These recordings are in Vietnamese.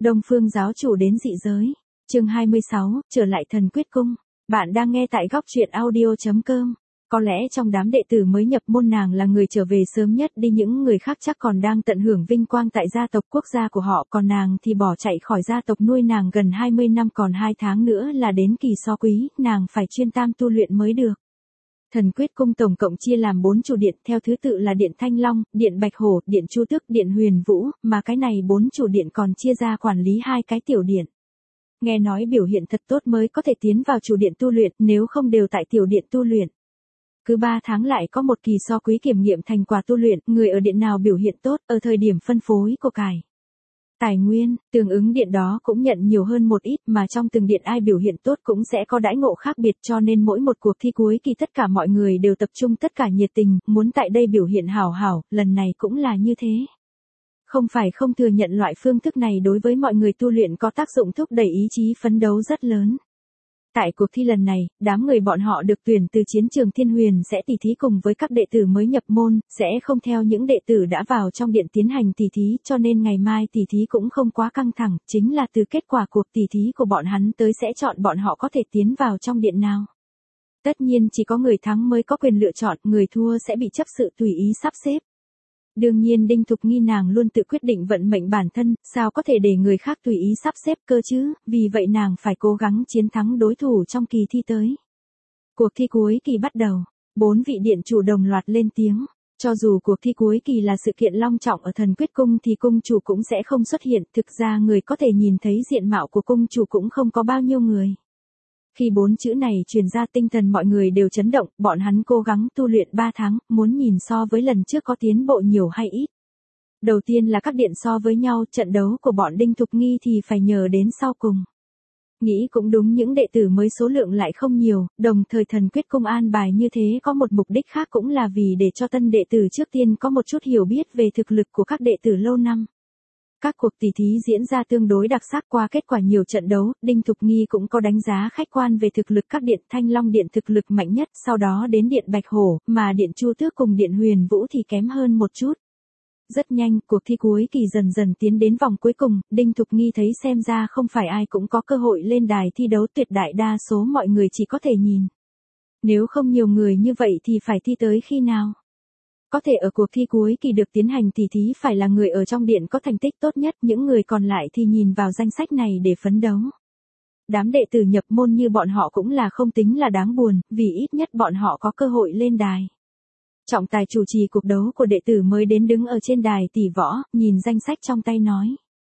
Đông Phương giáo chủ đến dị giới. Chương 26, trở lại Thần Quyết Cung. Bạn đang nghe tại góc truyện audio.com. Có lẽ trong đám đệ tử mới nhập môn nàng là người trở về sớm nhất đi, những người khác chắc còn đang tận hưởng vinh quang tại gia tộc quốc gia của họ, còn nàng thì bỏ chạy khỏi gia tộc nuôi nàng gần 20 năm, còn 2 tháng nữa là đến kỳ so quý, nàng phải chuyên tam tu luyện mới được. Thần Quyết Cung tổng cộng chia làm 4 chủ điện, theo thứ tự là Điện Thanh Long, Điện Bạch Hổ, Điện Chu Tước, Điện Huyền Vũ, mà cái này 4 chủ điện còn chia ra quản lý 2 cái tiểu điện. Nghe nói biểu hiện thật tốt mới có thể tiến vào chủ điện tu luyện, nếu không đều tại tiểu điện tu luyện. Cứ 3 tháng lại có một kỳ so quý kiểm nghiệm thành quả tu luyện, người ở điện nào biểu hiện tốt, ở thời điểm phân phối của cải tài nguyên, tương ứng điện đó cũng nhận nhiều hơn một ít, mà trong từng điện ai biểu hiện tốt cũng sẽ có đãi ngộ khác biệt, cho nên mỗi một cuộc thi cuối kỳ tất cả mọi người đều tập trung tất cả nhiệt tình, muốn tại đây biểu hiện hảo hảo, lần này cũng là như thế. Không phải không thừa nhận loại phương thức này đối với mọi người tu luyện có tác dụng thúc đẩy ý chí phấn đấu rất lớn. Tại cuộc thi lần này, đám người bọn họ được tuyển từ chiến trường Thiên Huyền sẽ tỉ thí cùng với các đệ tử mới nhập môn, sẽ không theo những đệ tử đã vào trong điện tiến hành tỉ thí, cho nên ngày mai tỉ thí cũng không quá căng thẳng, chính là từ kết quả cuộc tỉ thí của bọn hắn tới sẽ chọn bọn họ có thể tiến vào trong điện nào. Tất nhiên chỉ có người thắng mới có quyền lựa chọn, người thua sẽ bị chấp sự tùy ý sắp xếp. Đương nhiên Đinh Thục Nghi nàng luôn tự quyết định vận mệnh bản thân, sao có thể để người khác tùy ý sắp xếp cơ chứ, vì vậy nàng phải cố gắng chiến thắng đối thủ trong kỳ thi tới. Cuộc thi cuối kỳ bắt đầu, 4 vị điện chủ đồng loạt lên tiếng. Cho dù cuộc thi cuối kỳ là sự kiện long trọng ở Thần Quyết Cung thì cung chủ cũng sẽ không xuất hiện, thực ra người có thể nhìn thấy diện mạo của cung chủ cũng không có bao nhiêu người. Khi 4 chữ này truyền ra tinh thần mọi người đều chấn động, bọn hắn cố gắng tu luyện 3 tháng, muốn nhìn so với lần trước có tiến bộ nhiều hay ít. Đầu tiên là các điện so với nhau, trận đấu của bọn Đinh Thục Nghi thì phải nhờ đến sau cùng. Nghĩ cũng đúng, những đệ tử mới số lượng lại không nhiều, đồng thời Thần Quyết Cung an bài như thế có một mục đích khác, cũng là vì để cho tân đệ tử trước tiên có một chút hiểu biết về thực lực của các đệ tử lâu năm. Các cuộc tỉ thí diễn ra tương đối đặc sắc, qua kết quả nhiều trận đấu, Đinh Thục Nghi cũng có đánh giá khách quan về thực lực các điện. Thanh Long điện thực lực mạnh nhất, sau đó đến điện Bạch Hổ, mà điện Chu Tước cùng điện Huyền Vũ thì kém hơn một chút. Rất nhanh, cuộc thi cuối kỳ dần dần tiến đến vòng cuối cùng, Đinh Thục Nghi thấy xem ra không phải ai cũng có cơ hội lên đài thi đấu, tuyệt đại đa số mọi người chỉ có thể nhìn. Nếu không nhiều người như vậy thì phải thi tới khi nào? Có thể ở cuộc thi cuối kỳ được tiến hành tỉ thí phải là người ở trong điện có thành tích tốt nhất, những người còn lại thì nhìn vào danh sách này để phấn đấu. Đám đệ tử nhập môn như bọn họ cũng là không tính là đáng buồn, vì ít nhất bọn họ có cơ hội lên đài. Trọng tài chủ trì cuộc đấu của đệ tử mới đến đứng ở trên đài tỷ võ, nhìn danh sách trong tay nói.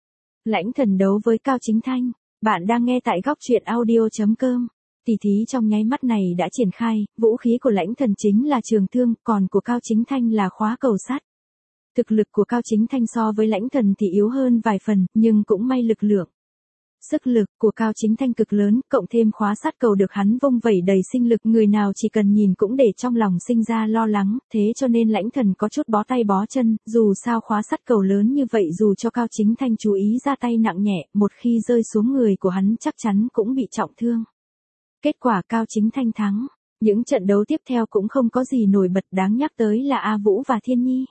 Lãnh Thần đấu với Cao Chính Thanh, bạn đang nghe tại góc truyện audio.com. Tỉ thí trong nháy mắt này đã triển khai, vũ khí của Lãnh Thần chính là trường thương, còn của Cao Chính Thanh là khóa cầu sắt. Thực lực của Cao Chính Thanh so với Lãnh Thần thì yếu hơn vài phần, nhưng cũng may lực lượng. Sức lực của Cao Chính Thanh cực lớn, cộng thêm khóa sắt cầu được hắn vung vẩy đầy sinh lực, người nào chỉ cần nhìn cũng để trong lòng sinh ra lo lắng, thế cho nên Lãnh Thần có chút bó tay bó chân, dù sao khóa sắt cầu lớn như vậy dù cho Cao Chính Thanh chú ý ra tay nặng nhẹ, một khi rơi xuống người của hắn chắc chắn cũng bị trọng thương. Kết quả Cao Chính Thanh thắng. Những trận đấu tiếp theo cũng không có gì nổi bật, đáng nhắc tới là A Vũ và Thiên Nhi.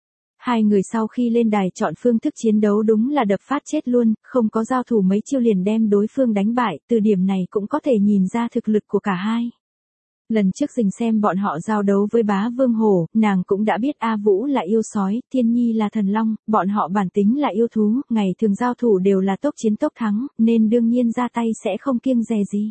Hai người sau khi lên đài chọn phương thức chiến đấu đúng là đập phát chết luôn, không có giao thủ mấy chiêu liền đem đối phương đánh bại, từ điểm này cũng có thể nhìn ra thực lực của cả hai. Lần trước Dình xem bọn họ giao đấu với Bá Vương Hổ, nàng cũng đã biết A Vũ là yêu sói, Thiên Nhi là thần long, bọn họ bản tính là yêu thú, ngày thường giao thủ đều là tốc chiến tốc thắng, nên đương nhiên ra tay sẽ không kiêng dè gì.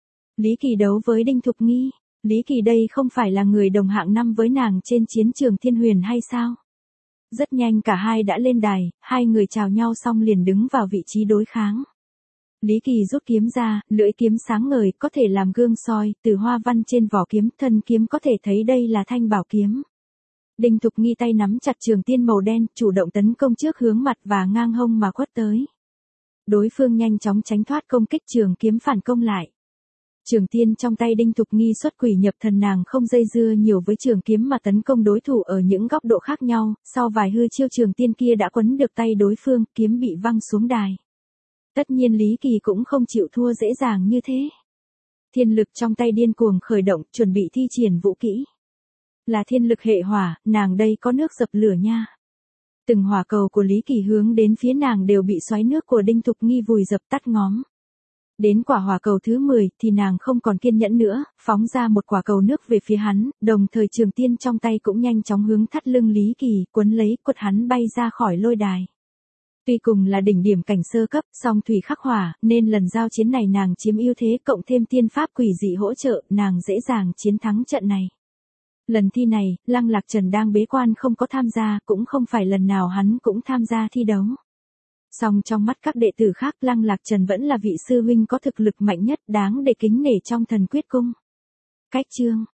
Lý Kỳ đấu với Đinh Thục Nghi, Lý Kỳ đây không phải là người đồng hạng năm với nàng trên chiến trường Thiên Huyền hay sao? Rất nhanh cả hai đã lên đài, hai người chào nhau xong liền đứng vào vị trí đối kháng. Lý Kỳ rút kiếm ra, lưỡi kiếm sáng ngời, có thể làm gương soi, từ hoa văn trên vỏ kiếm, thân kiếm có thể thấy đây là thanh bảo kiếm. Đinh Thục Nghi tay nắm chặt trường tiên màu đen, chủ động tấn công trước hướng mặt và ngang hông mà quất tới. Đối phương nhanh chóng tránh thoát công kích, trường kiếm phản công lại. Trường tiên trong tay Đinh Thục Nghi xuất quỷ nhập thần, nàng không dây dưa nhiều với trường kiếm mà tấn công đối thủ ở những góc độ khác nhau, sau vài hư chiêu trường tiên kia đã quấn được tay đối phương, kiếm bị văng xuống đài. Tất nhiên Lý Kỳ cũng không chịu thua dễ dàng như thế. Thiên lực trong tay điên cuồng khởi động, chuẩn bị thi triển vũ kỹ. Là thiên lực hệ hỏa, nàng đây có nước dập lửa nha. Từng hỏa cầu của Lý Kỳ hướng đến phía nàng đều bị xoáy nước của Đinh Thục Nghi vùi dập tắt ngóm. Đến quả hỏa cầu thứ 10 thì nàng không còn kiên nhẫn nữa, phóng ra một quả cầu nước về phía hắn, đồng thời trường tiên trong tay cũng nhanh chóng hướng thắt lưng Lý Kỳ, quấn lấy, quật hắn bay ra khỏi lôi đài. Tuy cùng là đỉnh điểm cảnh sơ cấp, song thủy khắc hỏa, nên lần giao chiến này nàng chiếm ưu thế cộng thêm tiên pháp quỷ dị hỗ trợ, nàng dễ dàng chiến thắng trận này. Lần thi này, Lăng Lạc Trần đang bế quan không có tham gia, cũng không phải lần nào hắn cũng tham gia thi đấu. Song trong mắt các đệ tử khác Lăng Lạc Trần vẫn là vị sư huynh có thực lực mạnh nhất đáng để kính nể trong Thần Quyết Cung. Cách chương